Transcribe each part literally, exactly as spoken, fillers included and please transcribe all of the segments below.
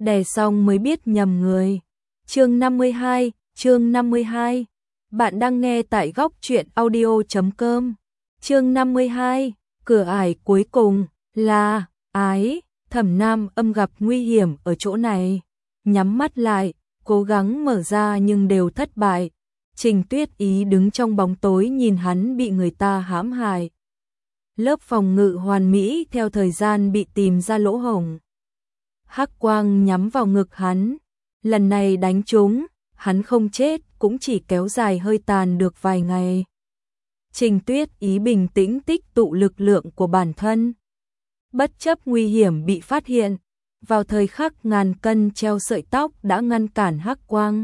đè xong mới biết nhầm người. Chương năm mươi hai, chương năm mươi hai. Bạn đang nghe tại góc truyện audio chấm com. Chương năm mươi hai, cửa ải cuối cùng là ái. Thẩm Nam Âm gặp nguy hiểm ở chỗ này, nhắm mắt lại, cố gắng mở ra nhưng đều thất bại. Trình Tuyết Ý đứng trong bóng tối nhìn hắn bị người ta hãm hại. Lớp phòng ngự hoàn mỹ theo thời gian bị tìm ra lỗ hổng. Hắc quang nhắm vào ngực hắn, lần này đánh trúng, hắn không chết cũng chỉ kéo dài hơi tàn được vài ngày. Trình Tuyết Ý bình tĩnh tích tụ lực lượng của bản thân, bất chấp nguy hiểm bị phát hiện, vào thời khắc ngàn cân treo sợi tóc đã ngăn cản hắc quang.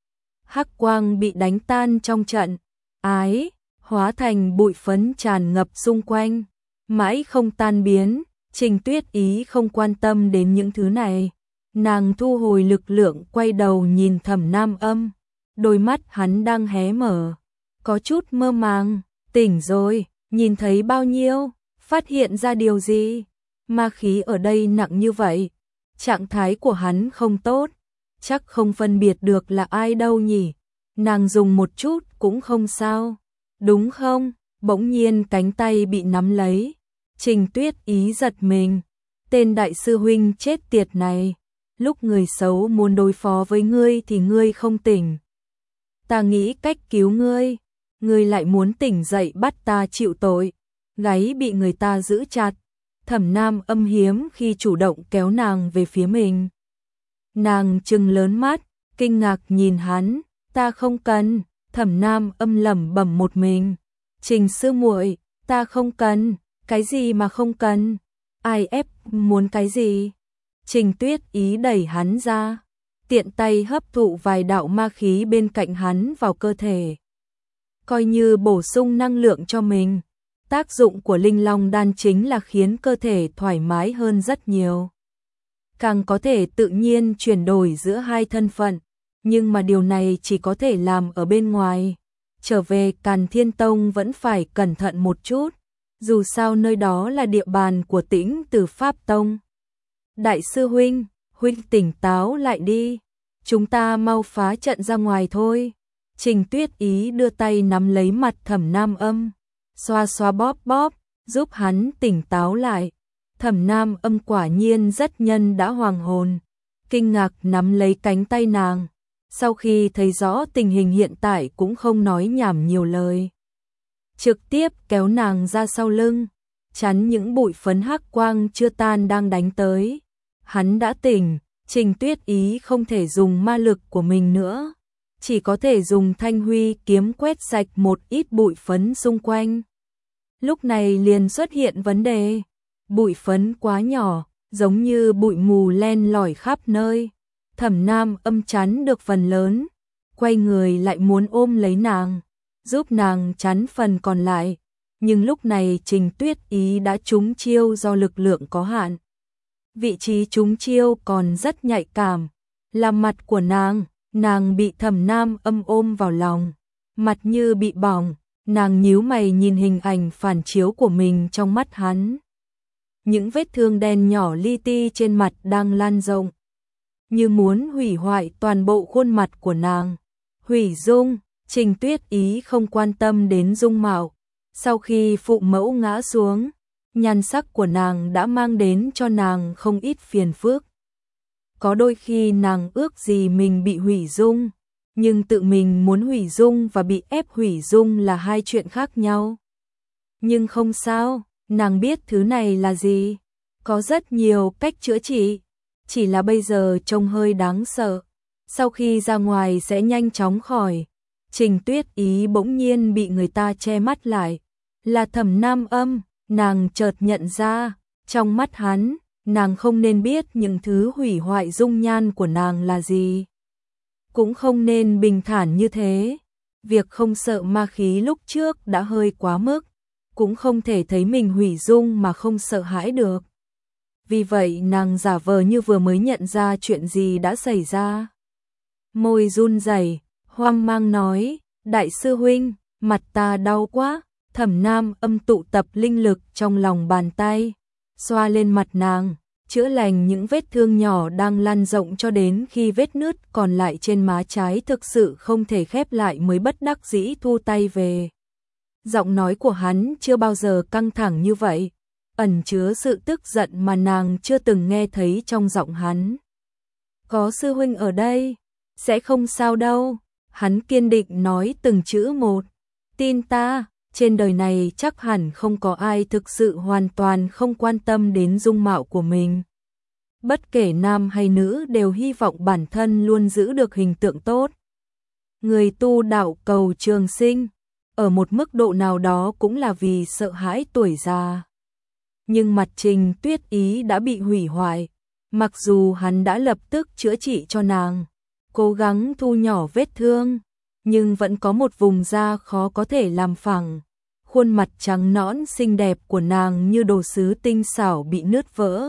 Hắc quang bị đánh tan trong trận, ái, hóa thành bụi phấn tràn ngập xung quanh, mãi không tan biến. Trình Tuyết Ý không quan tâm đến những thứ này, nàng thu hồi lực lượng quay đầu nhìn Thẩm Nam Âm, đôi mắt hắn đang hé mở, có chút mơ màng, tỉnh rồi, nhìn thấy bao nhiêu, phát hiện ra điều gì, ma khí ở đây nặng như vậy, trạng thái của hắn không tốt, chắc không phân biệt được là ai đâu nhỉ, nàng dùng một chút cũng không sao, đúng không? Bỗng nhiên cánh tay bị nắm lấy. Trình Tuyết Ý giật mình, tên đại sư huynh chết tiệt này, lúc người xấu muốn đối phó với ngươi thì ngươi không tỉnh. Ta nghĩ cách cứu ngươi, ngươi lại muốn tỉnh dậy bắt ta chịu tội, gáy bị người ta giữ chặt. Thẩm Nam Âm hiếm khi chủ động kéo nàng về phía mình. Nàng trừng lớn mắt, kinh ngạc nhìn hắn, ta không cần. Thẩm Nam Âm lẩm bẩm một mình, Trình sư muội, ta không cần. Cái gì mà không cần? Ai ép muốn cái gì? Trình Tuyết Ý đẩy hắn ra, tiện tay hấp thụ vài đạo ma khí bên cạnh hắn vào cơ thể. Coi như bổ sung năng lượng cho mình. Tác dụng của Linh Long đan chính là khiến cơ thể thoải mái hơn rất nhiều. Càng có thể tự nhiên chuyển đổi giữa hai thân phận, nhưng mà điều này chỉ có thể làm ở bên ngoài. Trở về Càn Thiên Tông vẫn phải cẩn thận một chút. Dù sao nơi đó là địa bàn của Tĩnh Từ Pháp Tông. Đại sư huynh, huynh tỉnh táo lại đi, chúng ta mau phá trận ra ngoài thôi. Trình Tuyết Ý đưa tay nắm lấy mặt Thẩm Nam Âm, xoa xoa bóp bóp, giúp hắn tỉnh táo lại. Thẩm Nam Âm quả nhiên rất nhân đã hoàng hồn, kinh ngạc nắm lấy cánh tay nàng, sau khi thấy rõ tình hình hiện tại cũng không nói nhảm nhiều lời. Trực tiếp kéo nàng ra sau lưng, chắn những bụi phấn hắc quang chưa tan đang đánh tới. Hắn đã tỉnh, Trình Tuyết Ý không thể dùng ma lực của mình nữa, chỉ có thể dùng thanh huy kiếm quét sạch một ít bụi phấn xung quanh. Lúc này liền xuất hiện vấn đề, bụi phấn quá nhỏ, giống như bụi mù len lỏi khắp nơi. Thẩm Nam Âm chắn được phần lớn, quay người lại muốn ôm lấy nàng, giúp nàng chắn phần còn lại, nhưng lúc này Trình Tuyết Ý đã trúng chiêu do lực lượng có hạn. Vị trí trúng chiêu còn rất nhạy cảm, là mặt của nàng, nàng bị Thẩm Nam Âm ôm vào lòng, mặt như bị bỏng, nàng nhíu mày nhìn hình ảnh phản chiếu của mình trong mắt hắn. Những vết thương đen nhỏ li ti trên mặt đang lan rộng, như muốn hủy hoại toàn bộ khuôn mặt của nàng. Hủy dung. Trình Tuyết Ý không quan tâm đến dung mạo, sau khi phụ mẫu ngã xuống, nhan sắc của nàng đã mang đến cho nàng không ít phiền phức. Có đôi khi nàng ước gì mình bị hủy dung, nhưng tự mình muốn hủy dung và bị ép hủy dung là hai chuyện khác nhau. Nhưng không sao, nàng biết thứ này là gì, có rất nhiều cách chữa trị, chỉ là bây giờ trông hơi đáng sợ, sau khi ra ngoài sẽ nhanh chóng khỏi. Trình Tuyết Ý bỗng nhiên bị người ta che mắt lại, là Thẩm Nam Âm, nàng chợt nhận ra, trong mắt hắn, nàng không nên biết những thứ hủy hoại dung nhan của nàng là gì. Cũng không nên bình thản như thế, việc không sợ ma khí lúc trước đã hơi quá mức, cũng không thể thấy mình hủy dung mà không sợ hãi được. Vì vậy nàng giả vờ như vừa mới nhận ra chuyện gì đã xảy ra. Môi run rẩy, hoang mang nói, đại sư huynh, mặt ta đau quá. Thẩm Nam Âm tụ tập linh lực trong lòng bàn tay, xoa lên mặt nàng, chữa lành những vết thương nhỏ đang lan rộng cho đến khi vết nứt còn lại trên má trái thực sự không thể khép lại mới bất đắc dĩ thu tay về. Giọng nói của hắn chưa bao giờ căng thẳng như vậy, ẩn chứa sự tức giận mà nàng chưa từng nghe thấy trong giọng hắn. Có sư huynh ở đây, sẽ không sao đâu, hắn kiên định nói từng chữ một. Tin ta, trên đời này chắc hẳn không có ai thực sự hoàn toàn không quan tâm đến dung mạo của mình. Bất kể nam hay nữ đều hy vọng bản thân luôn giữ được hình tượng tốt. Người tu đạo cầu trường sinh, ở một mức độ nào đó cũng là vì sợ hãi tuổi già. Nhưng mặt Trình Tuyết Ý đã bị hủy hoại, mặc dù hắn đã lập tức chữa trị cho nàng, cố gắng thu nhỏ vết thương, nhưng vẫn có một vùng da khó có thể làm phẳng. Khuôn mặt trắng nõn xinh đẹp của nàng như đồ sứ tinh xảo bị nứt vỡ.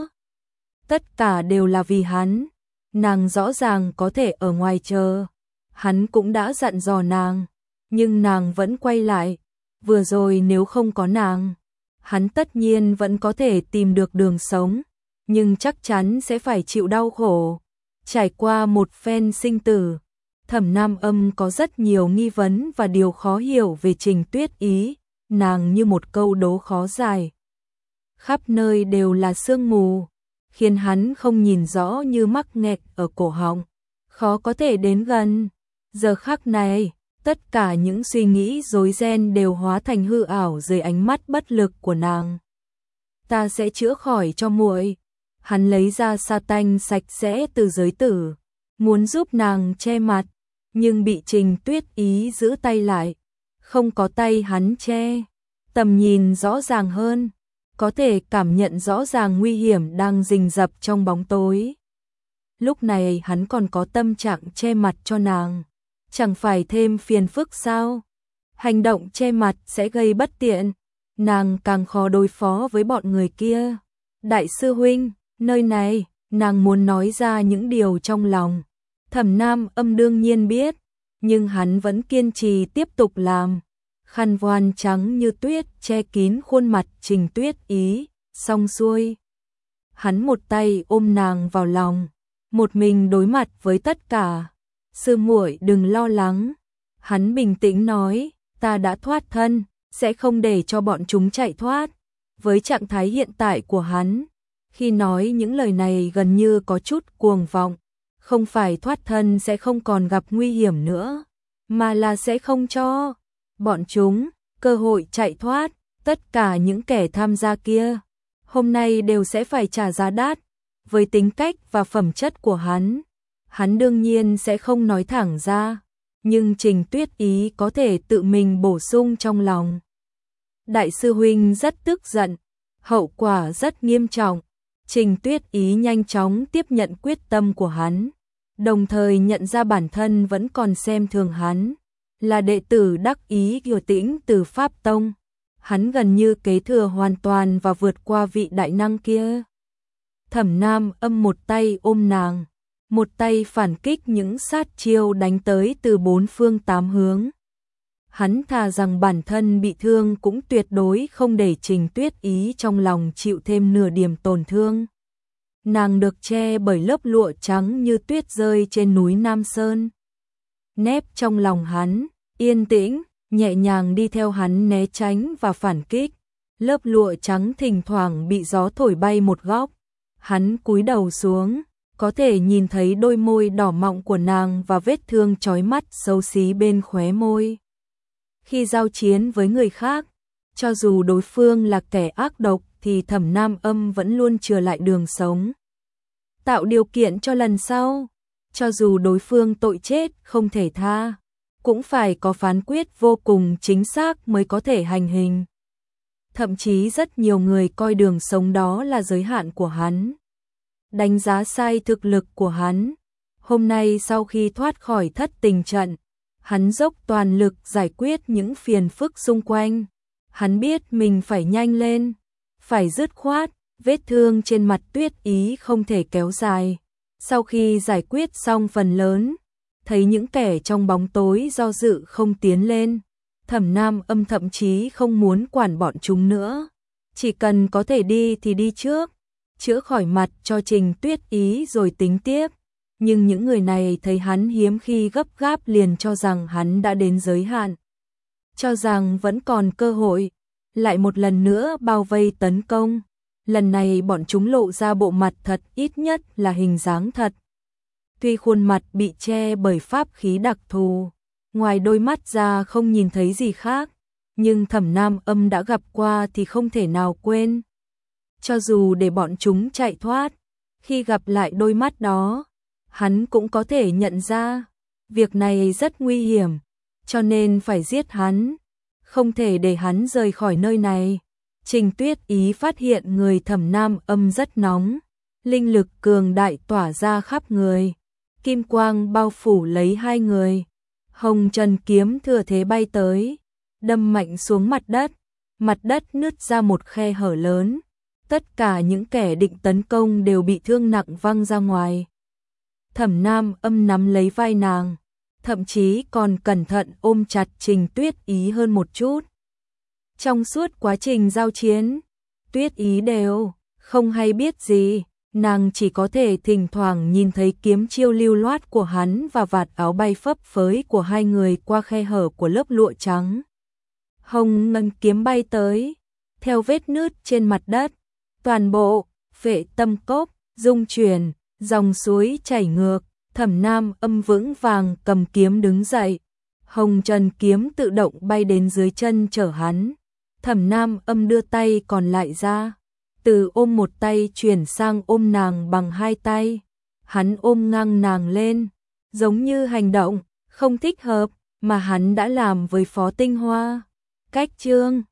Tất cả đều là vì hắn, nàng rõ ràng có thể ở ngoài chờ. Hắn cũng đã dặn dò nàng, nhưng nàng vẫn quay lại. Vừa rồi nếu không có nàng, hắn tất nhiên vẫn có thể tìm được đường sống, nhưng chắc chắn sẽ phải chịu đau khổ. Trải qua một phen sinh tử, Thẩm Nam Âm có rất nhiều nghi vấn và điều khó hiểu về Trình Tuyết Ý, nàng như một câu đố khó giải. Khắp nơi đều là sương mù, khiến hắn không nhìn rõ như mắc nghẹt ở cổ họng, khó có thể đến gần. Giờ khắc này, tất cả những suy nghĩ rối ren đều hóa thành hư ảo dưới ánh mắt bất lực của nàng. Ta sẽ chữa khỏi cho muội. Hắn lấy ra sa tanh sạch sẽ từ giới tử, muốn giúp nàng che mặt, nhưng bị Trình Tuyết Ý giữ tay lại. Không có tay hắn che, tầm nhìn rõ ràng hơn, có thể cảm nhận rõ ràng nguy hiểm đang rình rập trong bóng tối. Lúc này hắn còn có tâm trạng che mặt cho nàng, chẳng phải thêm phiền phức sao? Hành động che mặt sẽ gây bất tiện, nàng càng khó đối phó với bọn người kia. Đại sư huynh, nơi này, nàng muốn nói ra những điều trong lòng. Thẩm Nam Âm đương nhiên biết, nhưng hắn vẫn kiên trì tiếp tục làm. Khăn voan trắng như tuyết che kín khuôn mặt Trình Tuyết Ý, xong xuôi. Hắn một tay ôm nàng vào lòng, một mình đối mặt với tất cả. Sư muội đừng lo lắng. Hắn bình tĩnh nói, ta đã thoát thân, sẽ không để cho bọn chúng chạy thoát. Với trạng thái hiện tại của hắn, khi nói những lời này gần như có chút cuồng vọng. Không phải thoát thân sẽ không còn gặp nguy hiểm nữa, mà là sẽ không cho bọn chúng cơ hội chạy thoát. Tất cả những kẻ tham gia kia, hôm nay đều sẽ phải trả giá đắt. Với tính cách và phẩm chất của hắn, hắn đương nhiên sẽ không nói thẳng ra, nhưng Trình Tuyết Ý có thể tự mình bổ sung trong lòng. Đại sư huynh rất tức giận, hậu quả rất nghiêm trọng. Trình Tuyết Ý nhanh chóng tiếp nhận quyết tâm của hắn, đồng thời nhận ra bản thân vẫn còn xem thường hắn, là đệ tử đắc ý của Tĩnh từ Pháp Tông. Hắn gần như kế thừa hoàn toàn và vượt qua vị đại năng kia. Thẩm Nam Âm một tay ôm nàng, một tay phản kích những sát chiêu đánh tới từ bốn phương tám hướng. Hắn thà rằng bản thân bị thương cũng tuyệt đối không để Trình Tuyết Ý trong lòng chịu thêm nửa điểm tổn thương. Nàng được che bởi lớp lụa trắng như tuyết rơi trên núi Nam Sơn. Nép trong lòng hắn, yên tĩnh, nhẹ nhàng đi theo hắn né tránh và phản kích. Lớp lụa trắng thỉnh thoảng bị gió thổi bay một góc. Hắn cúi đầu xuống, có thể nhìn thấy đôi môi đỏ mọng của nàng và vết thương chói mắt xấu xí bên khóe môi. Khi giao chiến với người khác, cho dù đối phương là kẻ ác độc thì Thẩm Nam Âm vẫn luôn chừa lại đường sống. Tạo điều kiện cho lần sau, cho dù đối phương tội chết không thể tha, cũng phải có phán quyết vô cùng chính xác mới có thể hành hình. Thậm chí rất nhiều người coi đường sống đó là giới hạn của hắn, đánh giá sai thực lực của hắn. Hôm nay sau khi thoát khỏi thất tình trận, hắn dốc toàn lực giải quyết những phiền phức xung quanh. Hắn biết mình phải nhanh lên, phải dứt khoát, vết thương trên mặt Tuyết Ý không thể kéo dài. Sau khi giải quyết xong phần lớn, thấy những kẻ trong bóng tối do dự không tiến lên, Thẩm Nam Âm thậm chí không muốn quản bọn chúng nữa. Chỉ cần có thể đi thì đi trước. chữa khỏi mặt cho Trình Tuyết Ý rồi tính tiếp. Nhưng những người này thấy hắn hiếm khi gấp gáp liền cho rằng hắn đã đến giới hạn. Cho rằng vẫn còn cơ hội, lại một lần nữa bao vây tấn công. Lần này bọn chúng lộ ra bộ mặt thật, ít nhất là hình dáng thật. Tuy khuôn mặt bị che bởi pháp khí đặc thù, ngoài đôi mắt ra không nhìn thấy gì khác, nhưng Thẩm Nam Âm đã gặp qua thì không thể nào quên. Cho dù để bọn chúng chạy thoát, khi gặp lại đôi mắt đó, hắn cũng có thể nhận ra, việc này rất nguy hiểm, cho nên phải giết hắn, không thể để hắn rời khỏi nơi này. Trình Tuyết Ý phát hiện người Thẩm Nam Âm rất nóng, linh lực cường đại tỏa ra khắp người, kim quang bao phủ lấy hai người. Hồng Trần kiếm thừa thế bay tới, đâm mạnh xuống mặt đất, mặt đất nứt ra một khe hở lớn. Tất cả những kẻ định tấn công đều bị thương nặng văng ra ngoài. Thẩm Nam Âm nắm lấy vai nàng, thậm chí còn cẩn thận ôm chặt Trình Tuyết Ý hơn một chút. Trong suốt quá trình giao chiến, Tuyết Ý đều không hay biết gì, nàng chỉ có thể thỉnh thoảng nhìn thấy kiếm chiêu lưu loát của hắn và vạt áo bay phấp phới của hai người qua khe hở của lớp lụa trắng. Hồng Ngân kiếm bay tới, theo vết nứt trên mặt đất, toàn bộ Phệ Tâm Cốc rung chuyển, dòng suối chảy ngược. Thẩm Nam Âm vững vàng cầm kiếm đứng dậy, Hồng Trần kiếm tự động bay đến dưới chân chở hắn. Thẩm Nam Âm đưa tay còn lại ra, từ ôm một tay chuyển sang ôm nàng bằng hai tay. Hắn ôm ngang nàng lên, giống như hành động không thích hợp mà hắn đã làm với Phó Tinh Hoa. Cách chương